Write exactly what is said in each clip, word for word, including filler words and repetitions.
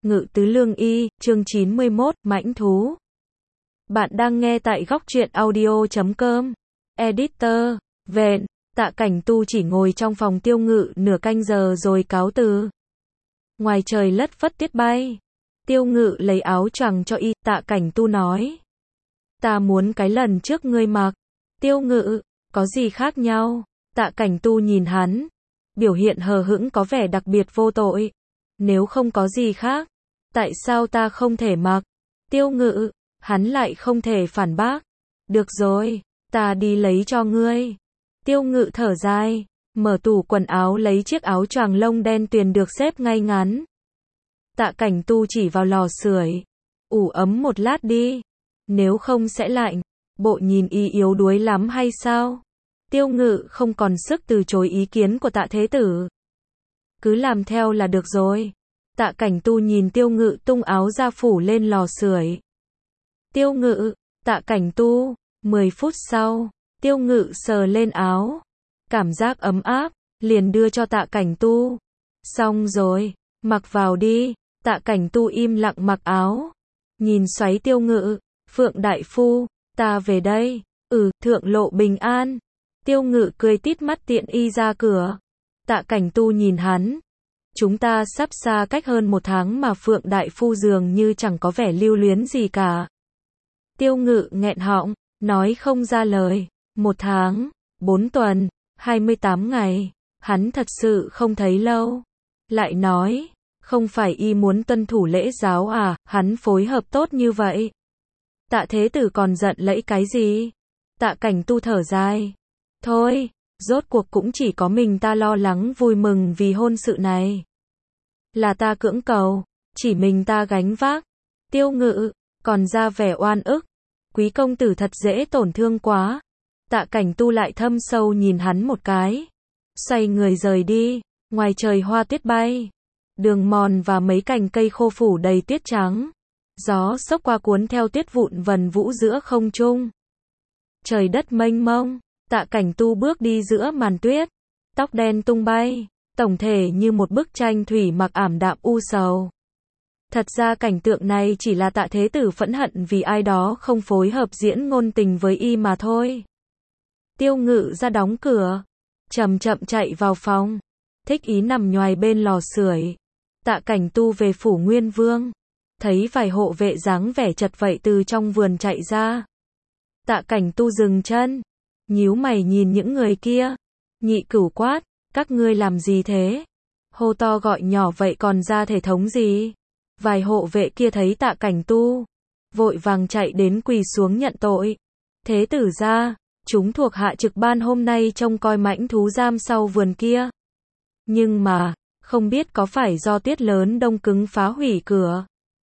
Ngự tứ lương y, chương chín mươi mốt, mãnh thú. Bạn đang nghe tại góc truyện audio chấm com. Editor, vện, Tạ Cảnh Tu chỉ ngồi trong phòng Tiêu Ngự nửa canh giờ rồi cáo từ. Ngoài trời lất phất tuyết bay. Tiêu Ngự lấy áo choàng cho y, Tạ Cảnh Tu nói. Ta muốn cái lần trước ngươi mặc. Tiêu Ngự, có gì khác nhau? Tạ Cảnh Tu nhìn hắn. Biểu hiện hờ hững có vẻ đặc biệt vô tội. Nếu không có gì khác, tại sao ta không thể mặc? Tiêu Ngự, hắn lại không thể phản bác. Được rồi, ta đi lấy cho ngươi. Tiêu Ngự thở dài, mở tủ quần áo lấy chiếc áo choàng lông đen tuyền được xếp ngay ngắn. Tạ Cảnh Tu chỉ vào lò sưởi, ủ ấm một lát đi, nếu không sẽ lạnh. Bộ nhìn y yếu đuối lắm hay sao? Tiêu Ngự không còn sức từ chối ý kiến của Tạ Thế Tử. Cứ làm theo là được rồi. Tạ Cảnh Tu nhìn Tiêu Ngự tung áo ra phủ lên lò sưởi. Tiêu Ngự, Tạ Cảnh Tu, mười phút sau, Tiêu Ngự sờ lên áo. Cảm giác ấm áp, liền đưa cho Tạ Cảnh Tu. Xong rồi, mặc vào đi. Tạ Cảnh Tu im lặng mặc áo. Nhìn xoáy Tiêu Ngự, Phượng Đại Phu, ta về đây. Ừ, thượng lộ bình an. Tiêu Ngự cười tít mắt tiện y ra cửa. Tạ Cảnh Tu nhìn hắn. Chúng ta sắp xa cách hơn một tháng mà Phượng Đại Phu dường như chẳng có vẻ lưu luyến gì cả. Tiêu Ngự nghẹn họng, nói không ra lời. Một tháng, bốn tuần, hai mươi tám ngày. Hắn thật sự không thấy lâu. Lại nói, không phải y muốn tuân thủ lễ giáo à, hắn phối hợp tốt như vậy. Tạ Thế Tử còn giận lẫy cái gì? Tạ Cảnh Tu thở dài. Thôi, rốt cuộc cũng chỉ có mình ta lo lắng vui mừng vì hôn sự này. Là ta cưỡng cầu, chỉ mình ta gánh vác. Tiêu Ngự, còn ra vẻ oan ức. Quý công tử thật dễ tổn thương quá. Tạ Cảnh Tu lại thâm sâu nhìn hắn một cái. Xoay người rời đi, ngoài trời hoa tuyết bay. Đường mòn và mấy cành cây khô phủ đầy tuyết trắng. Gió xốc qua cuốn theo tuyết vụn vần vũ giữa không trung. Trời đất mênh mông. Tạ Cảnh Tu bước đi giữa màn tuyết, tóc đen tung bay, tổng thể như một bức tranh thủy mặc ảm đạm u sầu. Thật ra cảnh tượng này chỉ là Tạ Thế Tử phẫn hận vì ai đó không phối hợp diễn ngôn tình với y mà thôi. Tiêu Ngự ra đóng cửa, chậm chậm chạy vào phòng, thích ý nằm nhoài bên lò sưởi. Tạ Cảnh Tu về phủ Nguyên Vương, thấy vài hộ vệ dáng vẻ chật vậy từ trong vườn chạy ra. Tạ Cảnh Tu dừng chân, nhíu mày nhìn những người kia. Nhị Cửu quát, các ngươi làm gì thế? Hô to gọi nhỏ vậy còn ra thể thống gì? Vài hộ vệ kia thấy Tạ Cảnh Tu, vội vàng chạy đến quỳ xuống nhận tội. Thế tử gia, chúng thuộc hạ trực ban hôm nay trông coi mãnh thú giam sau vườn kia. Nhưng mà, không biết có phải do tuyết lớn đông cứng phá hủy cửa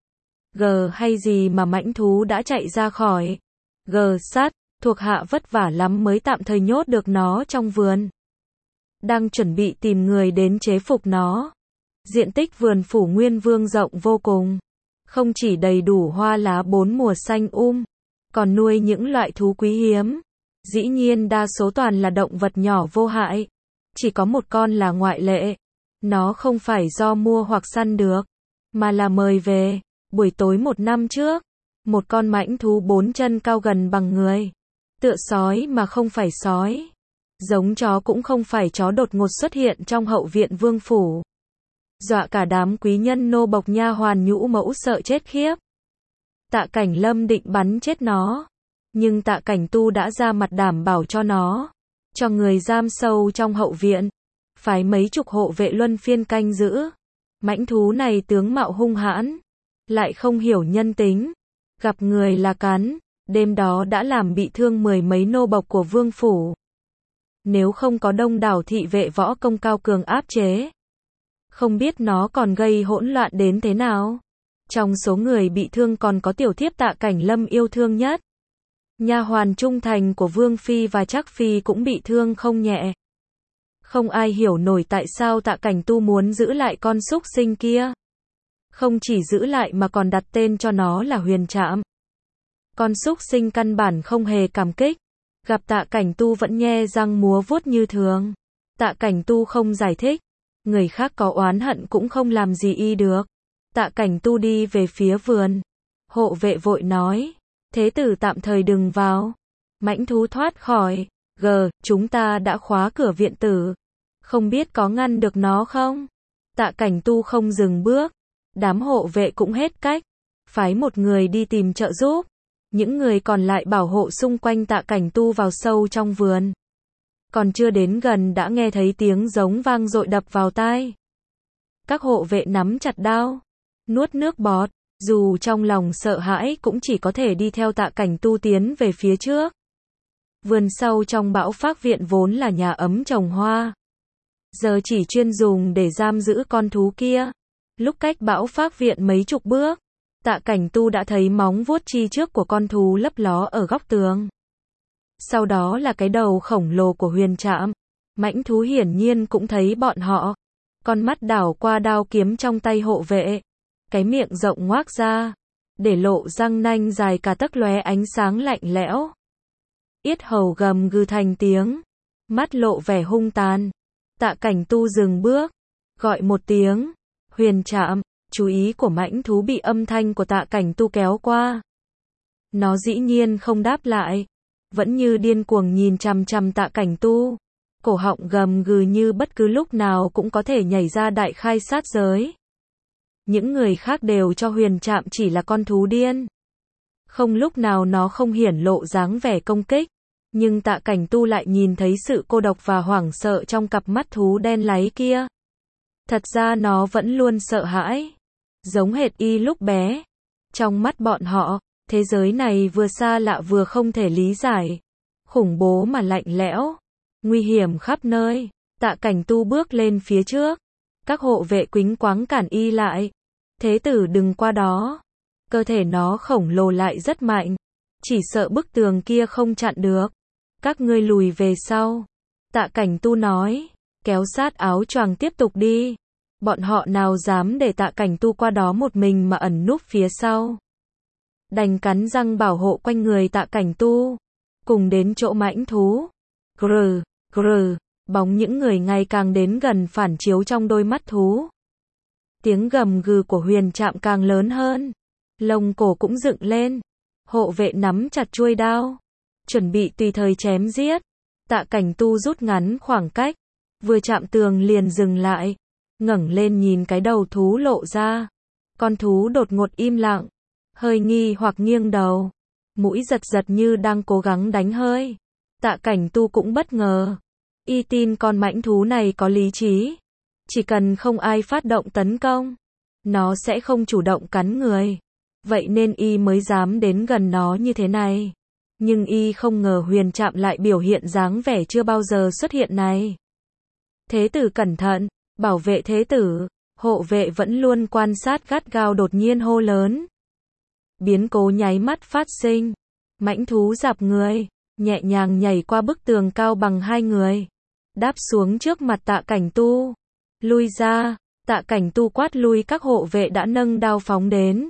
gờ hay gì mà mãnh thú đã chạy ra khỏi gờ sắt. Thuộc hạ vất vả lắm mới tạm thời nhốt được nó trong vườn. Đang chuẩn bị tìm người đến chế phục nó. Diện tích vườn phủ Nguyên Vương rộng vô cùng. Không chỉ đầy đủ hoa lá bốn mùa xanh um, còn nuôi những loại thú quý hiếm. Dĩ nhiên đa số toàn là động vật nhỏ vô hại. Chỉ có một con là ngoại lệ. Nó không phải do mua hoặc săn được, mà là mời về. Buổi tối một năm trước, một con mãnh thú bốn chân cao gần bằng người. Tựa sói mà không phải sói. Giống chó cũng không phải chó đột ngột xuất hiện trong hậu viện vương phủ. Dọa cả đám quý nhân nô bộc nha hoàn nhũ mẫu sợ chết khiếp. Tạ Cảnh Lâm định bắn chết nó. Nhưng Tạ Cảnh Tu đã ra mặt đảm bảo cho nó. Cho người giam sâu trong hậu viện. Phái mấy chục hộ vệ luân phiên canh giữ. Mãnh thú này tướng mạo hung hãn. Lại không hiểu nhân tính. Gặp người là cắn. Đêm đó đã làm bị thương mười mấy nô bộc của vương phủ. Nếu không có đông đảo thị vệ võ công cao cường áp chế, không biết nó còn gây hỗn loạn đến thế nào. Trong số người bị thương còn có tiểu thiếp Tạ Cảnh Lâm yêu thương nhất. Nha hoàn trung thành của Vương Phi và Trác Phi cũng bị thương không nhẹ. Không ai hiểu nổi tại sao Tạ Cảnh Tu muốn giữ lại con súc sinh kia. Không chỉ giữ lại mà còn đặt tên cho nó là Huyền Trạm. Con súc sinh căn bản không hề cảm kích. Gặp Tạ Cảnh Tu vẫn nhe răng múa vuốt như thường. Tạ Cảnh Tu không giải thích. Người khác có oán hận cũng không làm gì y được. Tạ Cảnh Tu đi về phía vườn. Hộ vệ vội nói, thế tử tạm thời đừng vào. Mãnh thú thoát khỏi, gờ, chúng ta đã khóa cửa viện tử. Không biết có ngăn được nó không? Tạ Cảnh Tu không dừng bước. Đám hộ vệ cũng hết cách. Phái một người đi tìm trợ giúp. Những người còn lại bảo hộ xung quanh Tạ Cảnh Tu vào sâu trong vườn. Còn chưa đến gần đã nghe thấy tiếng giống vang dội đập vào tai. Các hộ vệ nắm chặt đao, nuốt nước bọt, dù trong lòng sợ hãi cũng chỉ có thể đi theo Tạ Cảnh Tu tiến về phía trước. Vườn sau trong Bão Phác viện vốn là nhà ấm trồng hoa. Giờ chỉ chuyên dùng để giam giữ con thú kia. Lúc cách Bão Phác viện mấy chục bước, Tạ Cảnh Tu đã thấy móng vuốt chi trước của con thú lấp ló ở góc tường. Sau đó là cái đầu khổng lồ của Huyền Trạm. Mãnh thú hiển nhiên cũng thấy bọn họ. Con mắt đảo qua đao kiếm trong tay hộ vệ. Cái miệng rộng ngoác ra, để lộ răng nanh dài cả tấc lóe ánh sáng lạnh lẽo. Yết hầu gầm gừ thành tiếng, mắt lộ vẻ hung tàn. Tạ Cảnh Tu dừng bước, gọi một tiếng, Huyền Trạm. Chú ý của mãnh thú bị âm thanh của Tạ Cảnh Tu kéo qua. Nó dĩ nhiên không đáp lại, vẫn như điên cuồng nhìn chằm chằm Tạ Cảnh Tu. Cổ họng gầm gừ như bất cứ lúc nào cũng có thể nhảy ra đại khai sát giới. Những người khác đều cho Huyền Trạm chỉ là con thú điên. Không lúc nào nó không hiển lộ dáng vẻ công kích. Nhưng Tạ Cảnh Tu lại nhìn thấy sự cô độc và hoảng sợ trong cặp mắt thú đen láy kia. Thật ra nó vẫn luôn sợ hãi. Giống hệt y lúc bé. Trong mắt bọn họ, thế giới này vừa xa lạ vừa không thể lý giải. Khủng bố mà lạnh lẽo. Nguy hiểm khắp nơi. Tạ Cảnh Tu bước lên phía trước. Các hộ vệ quýnh quáng cản y lại. Thế tử đừng qua đó. Cơ thể nó khổng lồ lại rất mạnh. Chỉ sợ bức tường kia không chặn được. Các ngươi lùi về sau. Tạ Cảnh Tu nói. Kéo sát áo choàng tiếp tục đi. Bọn họ nào dám để Tạ Cảnh Tu qua đó một mình mà ẩn núp phía sau. Đành cắn răng bảo hộ quanh người Tạ Cảnh Tu. Cùng đến chỗ mãnh thú. Grr, grr, bóng những người ngày càng đến gần phản chiếu trong đôi mắt thú. Tiếng gầm gừ của Huyền Trạm càng lớn hơn. Lông cổ cũng dựng lên. Hộ vệ nắm chặt chuôi đao. Chuẩn bị tùy thời chém giết. Tạ Cảnh Tu rút ngắn khoảng cách. Vừa chạm tường liền dừng lại. Ngẩng lên nhìn cái đầu thú lộ ra. Con thú đột ngột im lặng. Hơi nghi hoặc nghiêng đầu. Mũi giật giật như đang cố gắng đánh hơi. Tạ Cảnh Tu cũng bất ngờ. Y tin con mãnh thú này có lý trí. Chỉ cần không ai phát động tấn công, nó sẽ không chủ động cắn người. Vậy nên y mới dám đến gần nó như thế này. Nhưng y không ngờ Huyền Trạm lại biểu hiện dáng vẻ chưa bao giờ xuất hiện này. Thế tử cẩn thận, bảo vệ thế tử. Hộ vệ vẫn luôn quan sát gắt gao đột nhiên hô lớn. Biến cố nháy mắt phát sinh. Mãnh thú dạp người, nhẹ nhàng nhảy qua bức tường cao bằng hai người. Đáp xuống trước mặt Tạ Cảnh Tu. Lui ra. Tạ Cảnh Tu quát lui các hộ vệ đã nâng đao phóng đến.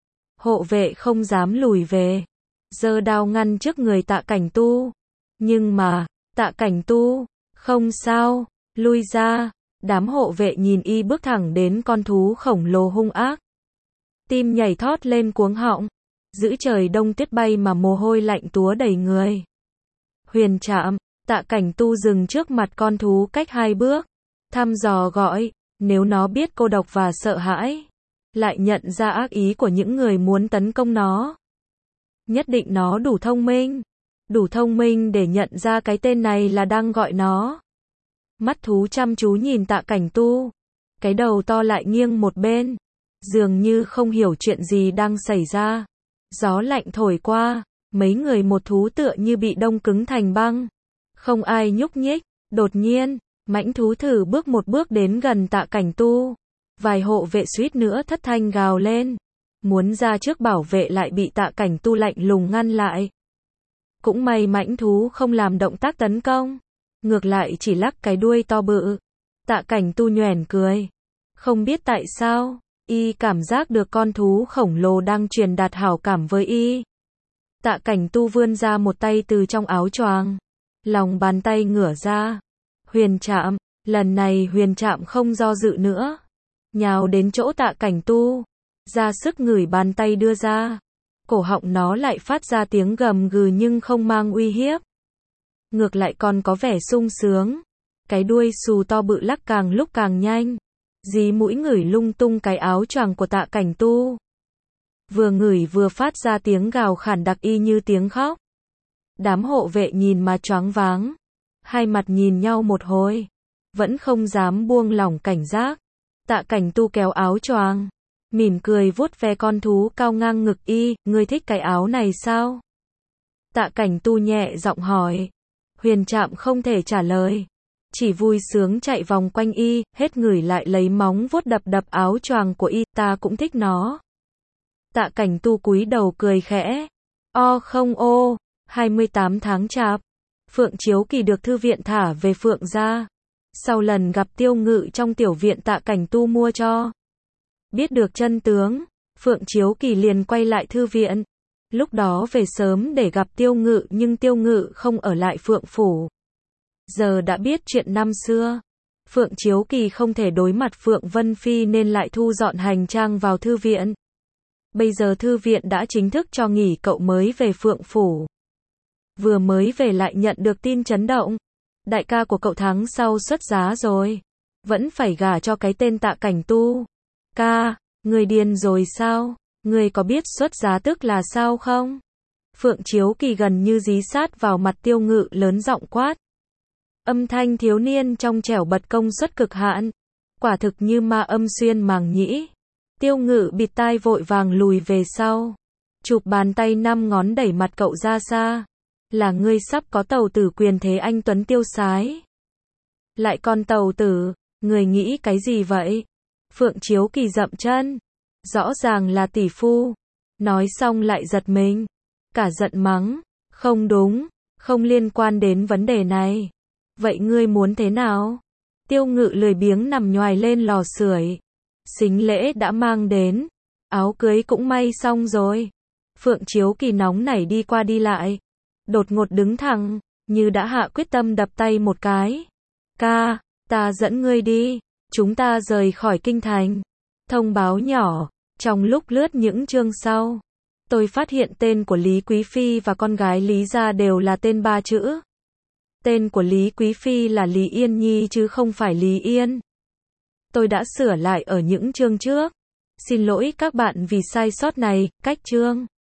Hộ vệ không dám lùi về. Giơ đao ngăn trước người Tạ Cảnh Tu. Nhưng mà, Tạ Cảnh Tu, không sao, lui ra. Đám hộ vệ nhìn y bước thẳng đến con thú khổng lồ hung ác. Tim nhảy thót lên cuống họng. Giữa trời đông tuyết bay mà mồ hôi lạnh túa đầy người. Huyền Trạm, Tạ Cảnh Tu dừng trước mặt con thú cách hai bước. Thăm dò gọi, nếu nó biết cô độc và sợ hãi. Lại nhận ra ác ý của những người muốn tấn công nó. Nhất định nó đủ thông minh. Đủ thông minh để nhận ra cái tên này là đang gọi nó. Mắt thú chăm chú nhìn Tạ Cảnh Tu. Cái đầu to lại nghiêng một bên. Dường như không hiểu chuyện gì đang xảy ra. Gió lạnh thổi qua. Mấy người một thú tựa như bị đông cứng thành băng. Không ai nhúc nhích. Đột nhiên, mãnh thú thử bước một bước đến gần Tạ Cảnh Tu. Vài hộ vệ suýt nữa thất thanh gào lên. Muốn ra trước bảo vệ lại bị Tạ Cảnh Tu lạnh lùng ngăn lại. Cũng may mãnh thú không làm động tác tấn công. Ngược lại chỉ lắc cái đuôi to bự. Tạ Cảnh Tu nhoẻn cười. Không biết tại sao, y cảm giác được con thú khổng lồ đang truyền đạt hảo cảm với y. Tạ Cảnh Tu vươn ra một tay từ trong áo choàng. Lòng bàn tay ngửa ra. Huyền Trạm, lần này Huyền Trạm không do dự nữa. nhào đến chỗ Tạ Cảnh Tu, ra sức ngửi bàn tay đưa ra. Cổ họng nó lại phát ra tiếng gầm gừ nhưng không mang uy hiếp. Ngược lại còn có vẻ sung sướng. Cái đuôi xù to bự lắc càng lúc càng nhanh. Dí mũi ngửi lung tung cái áo choàng của Tạ Cảnh Tu. Vừa ngửi vừa phát ra tiếng gào khản đặc y như tiếng khóc. Đám hộ vệ nhìn mà choáng váng. Hai mặt nhìn nhau một hồi. Vẫn không dám buông lỏng cảnh giác. Tạ Cảnh Tu kéo áo choàng. Mỉm cười vuốt ve con thú cao ngang ngực y. Ngươi thích cái áo này sao? Tạ Cảnh Tu nhẹ giọng hỏi. Huyền Trạm không thể trả lời. Chỉ vui sướng chạy vòng quanh y. Hết ngửi lại lấy móng vuốt đập đập áo choàng của y. Ta cũng thích nó. Tạ Cảnh Tu cúi đầu cười khẽ. O không ô. hai mươi tám tháng chạp. Phượng Chiếu Kỳ được thư viện thả về Phượng gia. Sau lần gặp Tiêu Ngự trong tiểu viện Tạ Cảnh Tu mua cho. Biết được chân tướng, Phượng Chiếu Kỳ liền quay lại thư viện. Lúc đó về sớm để gặp Tiêu Ngự nhưng Tiêu Ngự không ở lại Phượng Phủ. Giờ đã biết chuyện năm xưa. Phượng Chiếu Kỳ không thể đối mặt Phượng Vân Phi nên lại thu dọn hành trang vào thư viện. Bây giờ thư viện đã chính thức cho nghỉ cậu mới về Phượng Phủ. Vừa mới về lại nhận được tin chấn động. Đại ca của cậu tháng sau xuất giá rồi. Vẫn phải gả cho cái tên Tạ Cảnh Tu. Ca, người điên rồi sao? Người có biết xuất giá tức là sao không? Phượng Chiếu Kỳ gần như dí sát vào mặt Tiêu Ngự lớn giọng quát. Âm thanh thiếu niên trong trẻo bật công suất cực hạn. Quả thực như ma âm xuyên màng nhĩ. Tiêu Ngự bịt tai vội vàng lùi về sau. Chụp bàn tay năm ngón đẩy mặt cậu ra xa. Là ngươi sắp có tàu tử quyền thế anh tuấn tiêu sái. Lại còn tàu tử, người nghĩ cái gì vậy? Phượng Chiếu Kỳ dậm chân. Rõ ràng là tỷ phu. Nói xong lại giật mình. Cả giận mắng. Không đúng, không liên quan đến vấn đề này. Vậy ngươi muốn thế nào? Tiêu Ngự lười biếng nằm nhoài lên lò sưởi. Sính lễ đã mang đến. Áo cưới cũng may xong rồi. Phượng Chiếu Kỳ nóng nảy đi qua đi lại. Đột ngột đứng thẳng, như đã hạ quyết tâm đập tay một cái. Ca, ta dẫn ngươi đi. Chúng ta rời khỏi kinh thành. Thông báo nhỏ. Trong lúc lướt những chương sau, tôi phát hiện tên của Lý Quý Phi và con gái Lý gia đều là tên ba chữ. Tên của Lý Quý Phi là Lý Yên Nhi chứ không phải Lý Yên. Tôi đã sửa lại ở những chương trước. Xin lỗi các bạn vì sai sót này, cách chương.